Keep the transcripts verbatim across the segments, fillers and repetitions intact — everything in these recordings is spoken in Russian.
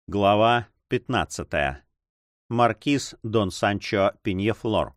Глава пятнадцатая. Маркиз Дон Санчо Пиньефлор.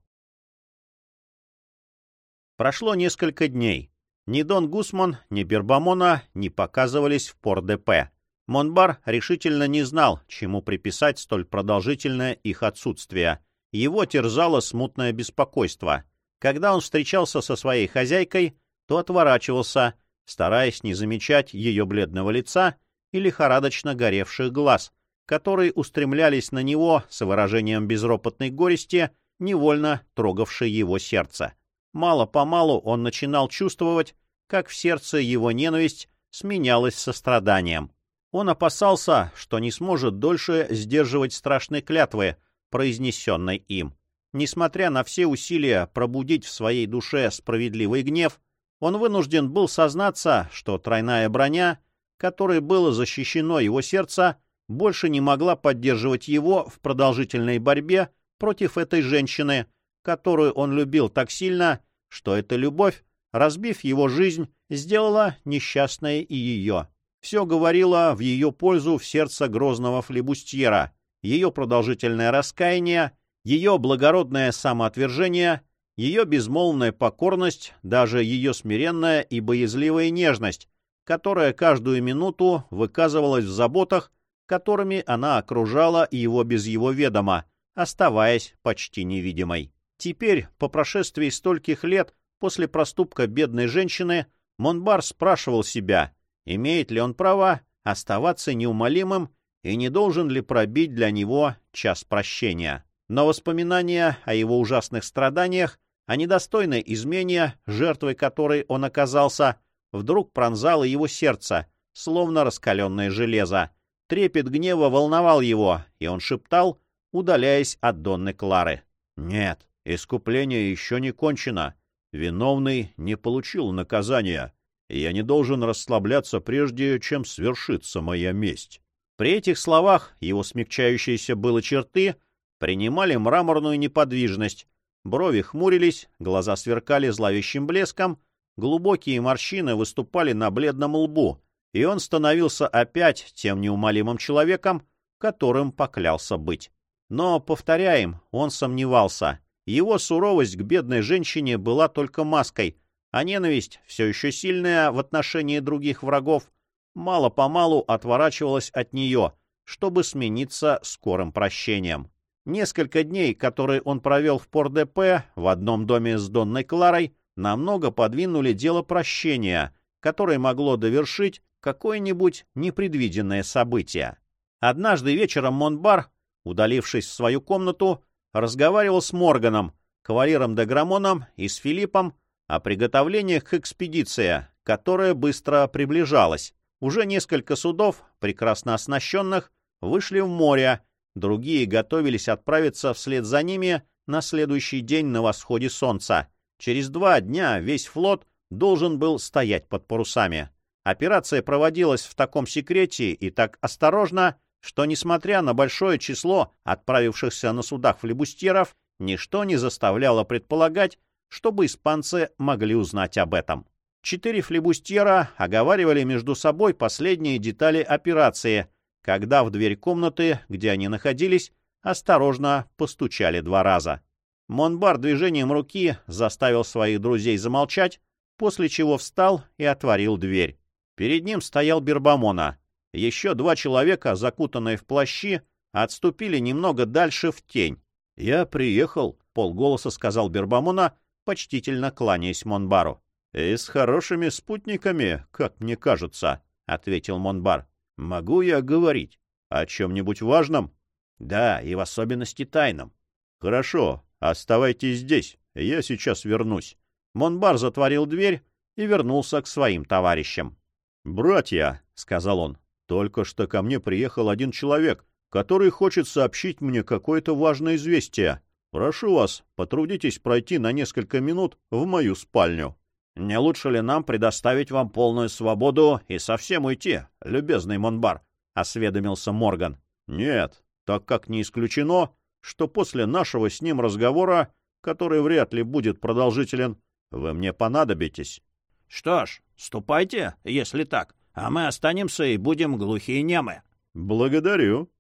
Прошло несколько дней. Ни Дон Гусман, ни Бербамона не показывались в Пор-де-Пе. Монбар решительно не знал, чему приписать столь продолжительное их отсутствие. Его терзало смутное беспокойство. Когда он встречался со своей хозяйкой, то отворачивался, стараясь не замечать ее бледного лица и лихорадочно горевших глаз, которые устремлялись на него с выражением безропотной горести, невольно трогавшей его сердце. Мало-помалу он начинал чувствовать, как в сердце его ненависть сменялась состраданием. Он опасался, что не сможет дольше сдерживать страшной клятвы, произнесенной им. Несмотря на все усилия пробудить в своей душе справедливый гнев, он вынужден был сознаться, что тройная броня, которой было защищено его сердце, больше не могла поддерживать его в продолжительной борьбе против этой женщины, которую он любил так сильно, что эта любовь, разбив его жизнь, сделала несчастной и ее. Все говорило в ее пользу в сердце грозного флебустьера, ее продолжительное раскаяние, ее благородное самоотвержение, ее безмолвная покорность, даже ее смиренная и боязливая нежность, которая каждую минуту выказывалась в заботах, которыми она окружала его без его ведома, оставаясь почти невидимой. Теперь, по прошествии стольких лет после проступка бедной женщины, Монбар спрашивал себя, имеет ли он право оставаться неумолимым и не должен ли пробить для него час прощения. Но воспоминания о его ужасных страданиях, о недостойной измене, жертвой которой он оказался, вдруг пронзало его сердце, словно раскаленное железо. Трепет гнева волновал его, и он шептал, удаляясь от Донны Клары. «Нет, искупление еще не кончено. Виновный не получил наказания, и я не должен расслабляться прежде, чем свершится моя месть». При этих словах его смягчающиеся было черты принимали мраморную неподвижность. Брови хмурились, глаза сверкали зловещим блеском, глубокие морщины выступали на бледном лбу, и он становился опять тем неумолимым человеком, которым поклялся быть. Но, повторяем, он сомневался. Его суровость к бедной женщине была только маской, а ненависть, все еще сильная в отношении других врагов, мало-помалу отворачивалась от нее, чтобы смениться скорым прощением. Несколько дней, которые он провел в Пор-де-Пе в одном доме с Донной Кларой, намного подвинули дело прощения, которое могло довершить какое-нибудь непредвиденное событие. Однажды вечером Монбар, удалившись в свою комнату, разговаривал с Морганом, кавалером де Грамоном и с Филиппом о приготовлениях к экспедиции, которая быстро приближалась. Уже несколько судов, прекрасно оснащенных, вышли в море, другие готовились отправиться вслед за ними на следующий день на восходе солнца. Через два дня весь флот должен был стоять под парусами. Операция проводилась в таком секрете и так осторожно, что, несмотря на большое число отправившихся на судах флебустьеров, ничто не заставляло предполагать, чтобы испанцы могли узнать об этом. Четыре флебустьера оговаривали между собой последние детали операции, когда в дверь комнаты, где они находились, осторожно постучали два раза. Монбар движением руки заставил своих друзей замолчать, после чего встал и отворил дверь. Перед ним стоял Бербамона. Еще два человека, закутанные в плащи, отступили немного дальше в тень. — Я приехал, — полголоса сказал Бербамона, почтительно кланяясь Монбару. — И с хорошими спутниками, как мне кажется, — ответил Монбар. — Могу я говорить? О чем-нибудь важном? — Да, и в особенности тайном. — Хорошо, оставайтесь здесь, я сейчас вернусь. Монбар затворил дверь и вернулся к своим товарищам. — Братья, — сказал он, — только что ко мне приехал один человек, который хочет сообщить мне какое-то важное известие. Прошу вас, потрудитесь пройти на несколько минут в мою спальню. — Не лучше ли нам предоставить вам полную свободу и совсем уйти, любезный Монбар? — осведомился Морган. — Нет, так как не исключено, что после нашего с ним разговора, который вряд ли будет продолжителен, вы мне понадобитесь. — Что ж, ступайте, если так, а мы останемся и будем глухие немы. — Благодарю,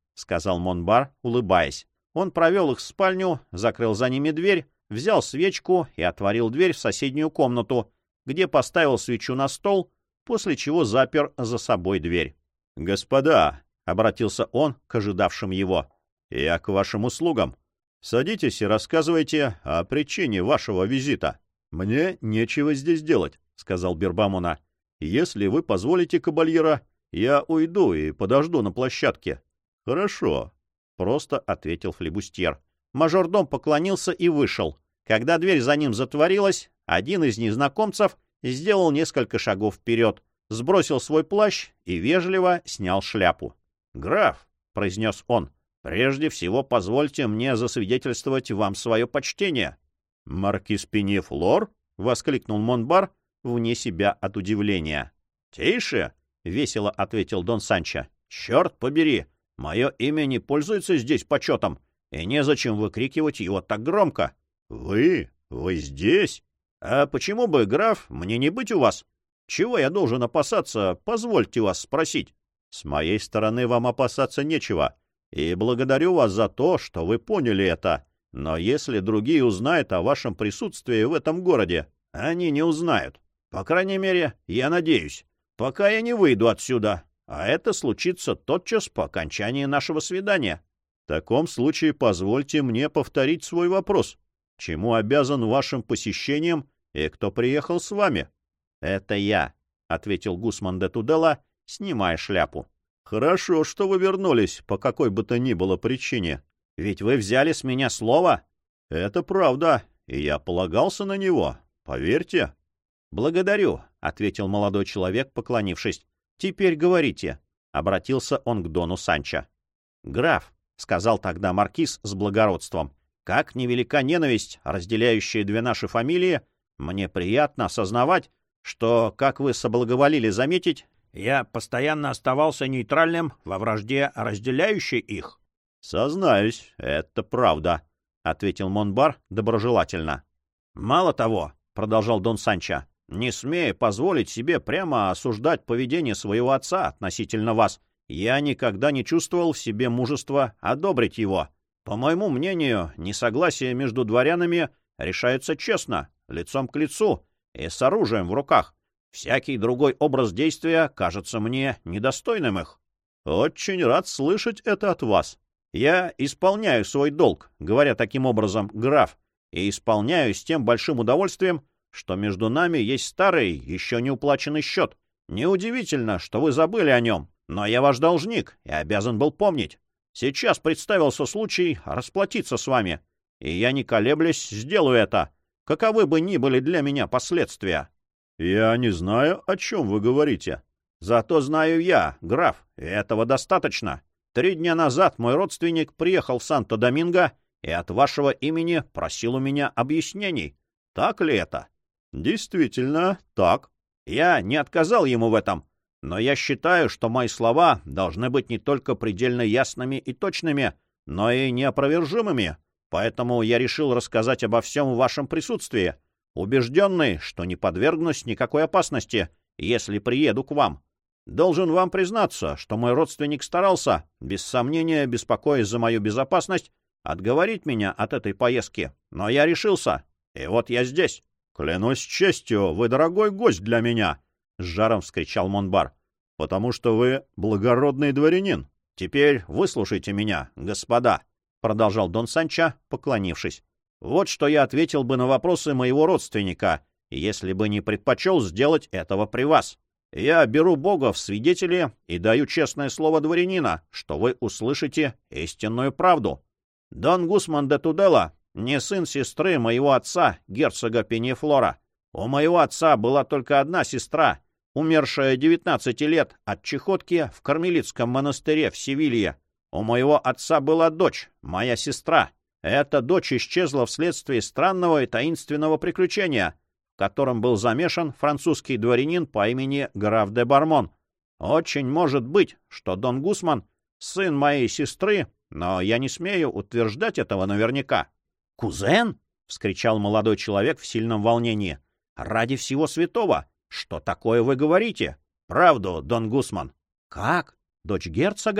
— сказал Монбар, улыбаясь. Он провел их в спальню, закрыл за ними дверь, взял свечку и отворил дверь в соседнюю комнату, где поставил свечу на стол, после чего запер за собой дверь. — Господа, — обратился он к ожидавшим его, — я к вашим услугам. Садитесь и рассказывайте о причине вашего визита. — Мне нечего здесь делать, — сказал Бирбамона. — Если вы позволите, кабальера, я уйду и подожду на площадке. — Хорошо, — просто ответил флебустьер. Мажордом поклонился и вышел. Когда дверь за ним затворилась, один из незнакомцев сделал несколько шагов вперед, сбросил свой плащ и вежливо снял шляпу. — Граф, — произнес он, — прежде всего позвольте мне засвидетельствовать вам свое почтение. — Маркиз Пеньефлор? — воскликнул Монбар вне себя от удивления. — Тише! — весело ответил Дон Санчо. — Черт побери! Мое имя не пользуется здесь почетом, и незачем выкрикивать его так громко. — Вы? Вы здесь? А почему бы, граф, мне не быть у вас? Чего я должен опасаться, позвольте вас спросить? С моей стороны вам опасаться нечего, и благодарю вас за то, что вы поняли это. Но если другие узнают о вашем присутствии в этом городе, они не узнают. По крайней мере, я надеюсь, пока я не выйду отсюда. А это случится тотчас по окончании нашего свидания. В таком случае позвольте мне повторить свой вопрос. Чему обязан вашим посещением и кто приехал с вами? — Это я, — ответил Гусман де Туделла, снимая шляпу. — Хорошо, что вы вернулись по какой бы то ни было причине. Ведь вы взяли с меня слово. — Это правда, и я полагался на него, поверьте. — Благодарю, — ответил молодой человек, поклонившись. — Теперь говорите, — обратился он к дону Санчо. — Граф, — сказал тогда маркиз с благородством, — как невелика ненависть, разделяющая две наши фамилии, мне приятно осознавать, что, как вы соблаговолили заметить, я постоянно оставался нейтральным во вражде, разделяющей их. — Сознаюсь, это правда, — ответил Монбар доброжелательно. — Мало того, — продолжал Дон Санчо, — не смея позволить себе прямо осуждать поведение своего отца относительно вас, я никогда не чувствовал в себе мужества одобрить его. По моему мнению, несогласие между дворянами решается честно, лицом к лицу и с оружием в руках. Всякий другой образ действия кажется мне недостойным их. — Очень рад слышать это от вас. Я исполняю свой долг, говоря таким образом, граф, и исполняю с тем большим удовольствием, что между нами есть старый, еще не уплаченный счет. Неудивительно, что вы забыли о нем, но я ваш должник и обязан был помнить. Сейчас представился случай расплатиться с вами, и я, не колеблясь, сделаю это, каковы бы ни были для меня последствия. — Я не знаю, о чем вы говорите. — Зато знаю я, граф, и этого достаточно. Три дня назад мой родственник приехал в Санто-Доминго и от вашего имени просил у меня объяснений. Так ли это? — Действительно, так. Я не отказал ему в этом, но я считаю, что мои слова должны быть не только предельно ясными и точными, но и неопровержимыми, поэтому я решил рассказать обо всем в вашем присутствии, убежденный, что не подвергнусь никакой опасности, если приеду к вам. Должен вам признаться, что мой родственник старался, без сомнения беспокоясь за мою безопасность, отговорить меня от этой поездки, но я решился, и вот я здесь. — Клянусь честью, вы дорогой гость для меня! — с жаром вскричал Монбар. — Потому что вы благородный дворянин. — Теперь выслушайте меня, господа, — продолжал Дон Санчо, поклонившись. — Вот что я ответил бы на вопросы моего родственника, если бы не предпочел сделать этого при вас. Я беру Бога в свидетели и даю честное слово дворянина, что вы услышите истинную правду. Дон Гусман де Туделла не сын сестры моего отца, герцога Пеньефлора. У моего отца была только одна сестра, умершая девятнадцати лет от чехотки в Кармелитском монастыре в Севилье. У моего отца была дочь, моя сестра. Эта дочь исчезла вследствие странного и таинственного приключения, в котором был замешан французский дворянин по имени граф де Бармон. Очень может быть, что Дон Гусман — сын моей сестры, но я не смею утверждать этого наверняка. — Кузен? — вскричал молодой человек в сильном волнении. — Ради всего святого! Что такое вы говорите? — Правду, Дон Гусман. — Как? Дочь герцога?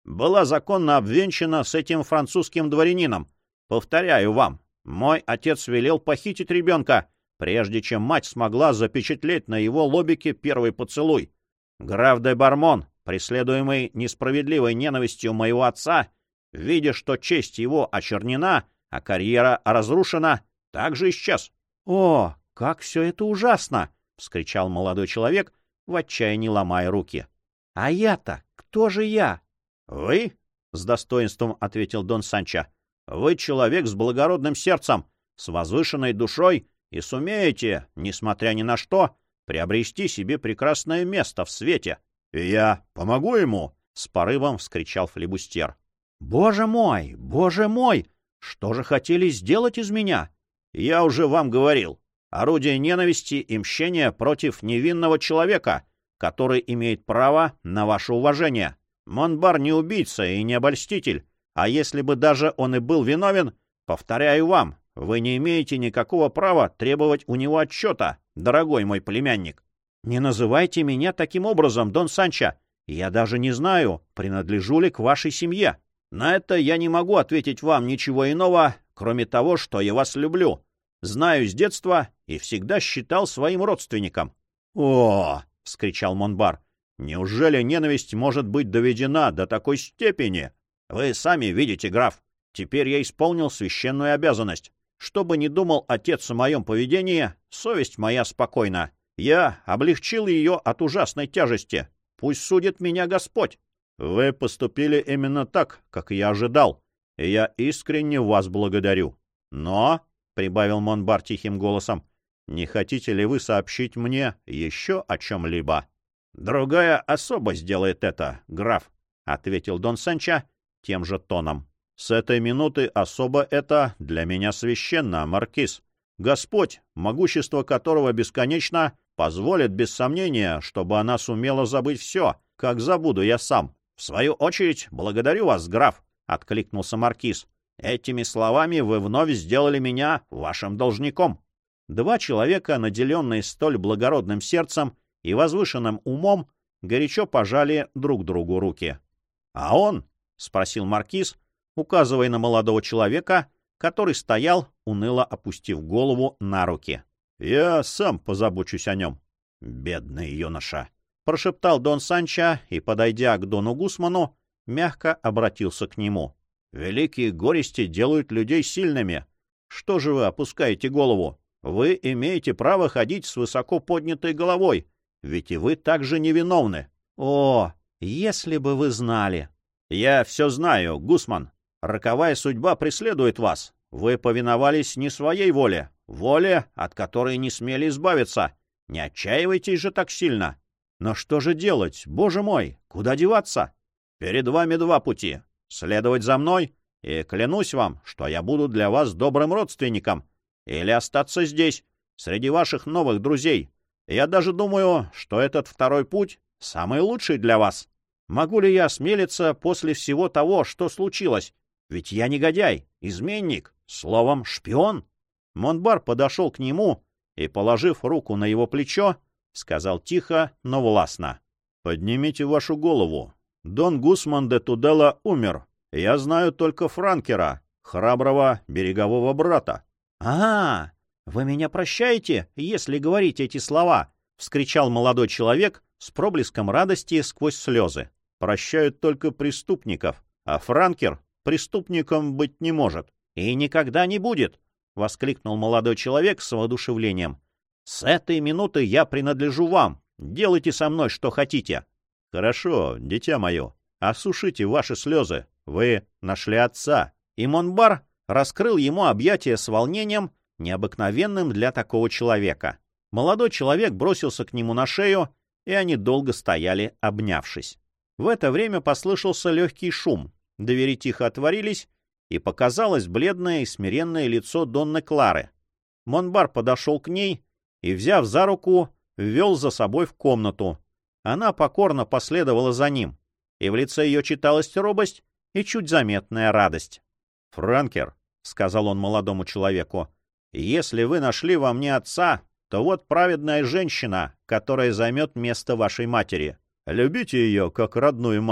была законно обвенчана с этим французским дворянином. Повторяю вам, мой отец велел похитить ребенка, прежде чем мать смогла запечатлеть на его лобике первый поцелуй. Граф де Бармон, преследуемый несправедливой ненавистью моего отца, видя, что честь его очернена, а карьера разрушена, также исчез. — О, как все это ужасно! — вскричал молодой человек, в отчаянии ломая руки. — А я-то кто же я? — Вы? — с достоинством ответил Дон Санчо. — Вы человек с благородным сердцем, с возвышенной душой и сумеете, несмотря ни на что, приобрести себе прекрасное место в свете. — И я помогу ему! — с порывом вскричал флибустьер. — Боже мой, боже мой! Что же хотели сделать из меня? Я уже вам говорил. Орудие ненависти и мщения против невинного человека, который имеет право на ваше уважение. Монбар не убийца и не обольститель, а если бы даже он и был виновен, повторяю вам, вы не имеете никакого права требовать у него отчета, дорогой мой племянник. Не называйте меня таким образом, Дон Санчо. Я даже не знаю, принадлежу ли к вашей семье. На это я не могу ответить вам ничего иного, кроме того, что я вас люблю. Знаю с детства и всегда считал своим родственником. — О! — вскричал Монбар. — Неужели ненависть может быть доведена до такой степени? Вы сами видите, граф. Теперь я исполнил священную обязанность. Что бы ни думал отец о моем поведении, совесть моя спокойна. Я облегчил ее от ужасной тяжести. Пусть судит меня Господь. Вы поступили именно так, как я ожидал, и я искренне вас благодарю. Но... — прибавил Монбар тихим голосом, — не хотите ли вы сообщить мне еще о чем-либо? — Другая особа сделает это, граф, — ответил Дон Санчо тем же тоном. — С этой минуты особа это для меня священна, маркиз. Господь, могущество которого бесконечно, позволит без сомнения, чтобы она сумела забыть все, как забуду я сам. — В свою очередь, благодарю вас, граф, — откликнулся маркиз. Этими словами вы вновь сделали меня вашим должником. Два человека, наделенные столь благородным сердцем и возвышенным умом, горячо пожали друг другу руки. — А он? — спросил маркиз, указывая на молодого человека, который стоял, уныло опустив голову на руки. — Я сам позабочусь о нем. — Бедный юноша! — прошептал Дон Санчо и, подойдя к Дону Гусману, мягко обратился к нему. Великие горести делают людей сильными. Что же вы опускаете голову? Вы имеете право ходить с высоко поднятой головой, ведь и вы также невиновны. О, если бы вы знали! Я все знаю, Гусман. Роковая судьба преследует вас. Вы повиновались не своей воле, воле, от которой не смели избавиться. Не отчаивайтесь же так сильно. Но что же делать, боже мой, куда деваться? Перед вами два пути. Следовать за мной, и клянусь вам, что я буду для вас добрым родственником, или остаться здесь, среди ваших новых друзей. Я даже думаю, что этот второй путь самый лучший для вас. Могу ли я осмелиться после всего того, что случилось? Ведь я негодяй, изменник, словом, шпион. Монбар подошел к нему и, положив руку на его плечо, сказал тихо, но властно. — Поднимите вашу голову. Дон Гусман де Тудела умер. Я знаю только франкера, храброго берегового брата. — А, вы меня прощаете, если говорите эти слова? — вскричал молодой человек с проблеском радости сквозь слезы. — Прощают только преступников, а франкер преступником быть не может. — И никогда не будет! — воскликнул молодой человек с воодушевлением. — С этой минуты я принадлежу вам. Делайте со мной что хотите. — Хорошо, дитя мое, осушите ваши слезы. Вы нашли отца. И Монбар раскрыл ему объятия с волнением, необыкновенным для такого человека. Молодой человек бросился к нему на шею, и они долго стояли, обнявшись. В это время послышался легкий шум. Двери тихо отворились, и показалось бледное и смиренное лицо Донны Клары. Монбар подошел к ней и, взяв за руку, ввел за собой в комнату. Она покорно последовала за ним, и в лице ее читалась робость и чуть заметная радость. — Франкер, — сказал он молодому человеку, — если вы нашли во мне отца, то вот праведная женщина, которая займет место вашей матери. Любите ее, как родную мать.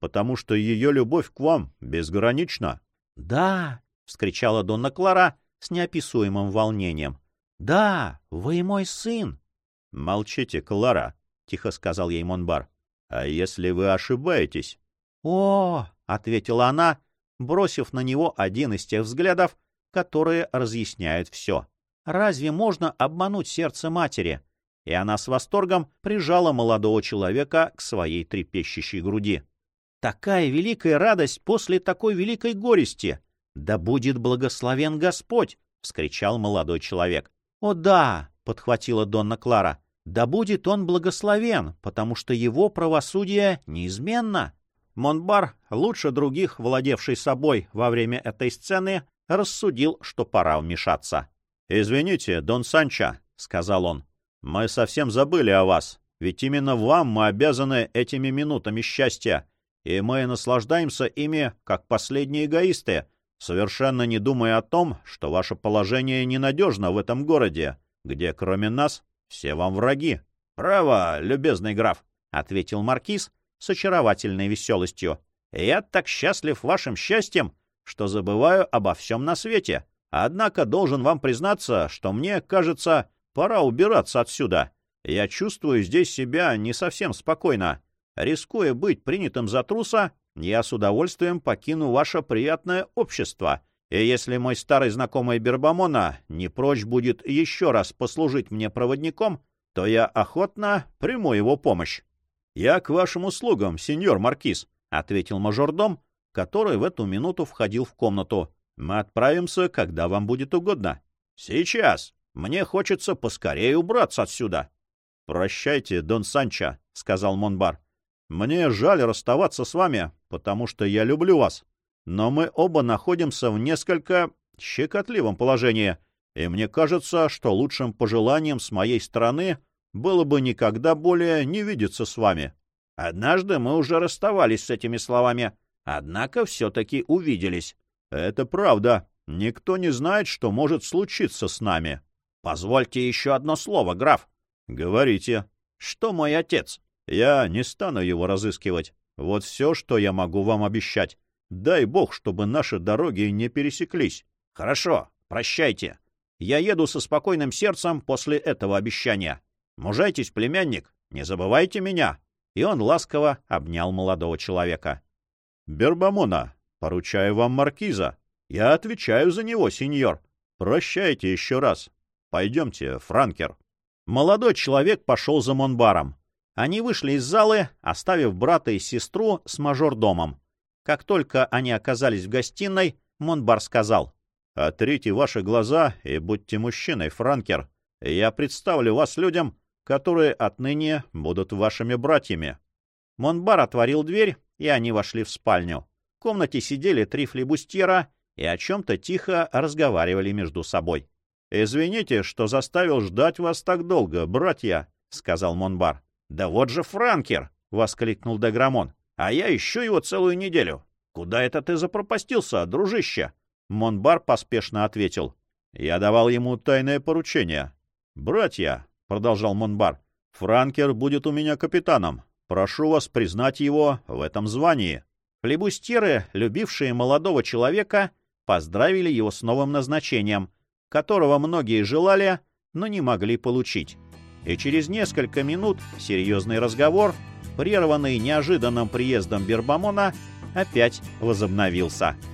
потому что ее любовь к вам безгранична». «Да!» — вскричала Донна Клара с неописуемым волнением. «Да, вы мой сын!» «Молчите, Клара», — тихо сказал ей Монбар. «А если вы ошибаетесь?» «О!» — ответила она, бросив на него один из тех взглядов, которые разъясняют все. «Разве можно обмануть сердце матери?» И она с восторгом прижала молодого человека к своей трепещущей груди. «Такая великая радость после такой великой горести! Да будет благословен Господь!» — вскричал молодой человек. «О да!» — подхватила Донна Клара. «Да будет он благословен, потому что его правосудие неизменно!» Монбар, лучше других владевший собой во время этой сцены, рассудил, что пора вмешаться. «Извините, Дон Санчо», — сказал он, — «мы совсем забыли о вас, ведь именно вам мы обязаны этими минутами счастья, и мы наслаждаемся ими, как последние эгоисты, совершенно не думая о том, что ваше положение ненадежно в этом городе, где, кроме нас, все вам враги». «Право, любезный граф», — ответил маркиз с очаровательной веселостью. «Я так счастлив вашим счастьем, что забываю обо всем на свете. Однако должен вам признаться, что мне, кажется, пора убираться отсюда. Я чувствую здесь себя не совсем спокойно. Рискуя быть принятым за труса, я с удовольствием покину ваше приятное общество. И если мой старый знакомый Бербамона не прочь будет еще раз послужить мне проводником, то я охотно приму его помощь». «Я к вашим услугам, сеньор маркиз», — ответил мажордом, который в эту минуту входил в комнату. «Мы отправимся, когда вам будет угодно». «Сейчас. Мне хочется поскорее убраться отсюда». «Прощайте, Дон Санчо», — сказал Монбар. «Мне жаль расставаться с вами, потому что я люблю вас. Но мы оба находимся в несколько щекотливом положении, и мне кажется, что лучшим пожеланием с моей стороны было бы никогда более не видеться с вами». «Однажды мы уже расставались с этими словами, однако все-таки увиделись». «Это правда. Никто не знает, что может случиться с нами». «Позвольте еще одно слово, граф». «Говорите». «Что мой отец?» «Я не стану его разыскивать. Вот все, что я могу вам обещать. Дай бог, чтобы наши дороги не пересеклись». «Хорошо, прощайте. Я еду со спокойным сердцем после этого обещания. Мужайтесь, племянник, не забывайте меня». И он ласково обнял молодого человека. «Бербамона, поручаю вам маркиза. Я отвечаю за него, сеньор. Прощайте еще раз. Пойдемте, франкер». Молодой человек пошел за Монбаром. Они вышли из залы, оставив брата и сестру с мажордомом. Как только они оказались в гостиной, Монбар сказал: «Отрите ваши глаза и будьте мужчиной, франкер. Я представлю вас людям, которые отныне будут вашими братьями». Монбар отворил дверь, и они вошли в спальню. В комнате сидели три флибустьера и о чем-то тихо разговаривали между собой. «Извините, что заставил ждать вас так долго, братья», — сказал Монбар. «Да вот же франкер!» — воскликнул де Грамон. «А я ищу его целую неделю. Куда это ты запропастился, дружище?» Монбар поспешно ответил: «Я давал ему тайное поручение». «Братья», — продолжал Монбар, — «франкер будет у меня капитаном. Прошу вас признать его в этом звании». Флибустьеры, любившие молодого человека, поздравили его с новым назначением, которого многие желали, но не могли получить. И через несколько минут серьезный разговор, прерванный неожиданным приездом Бербамона, опять возобновился.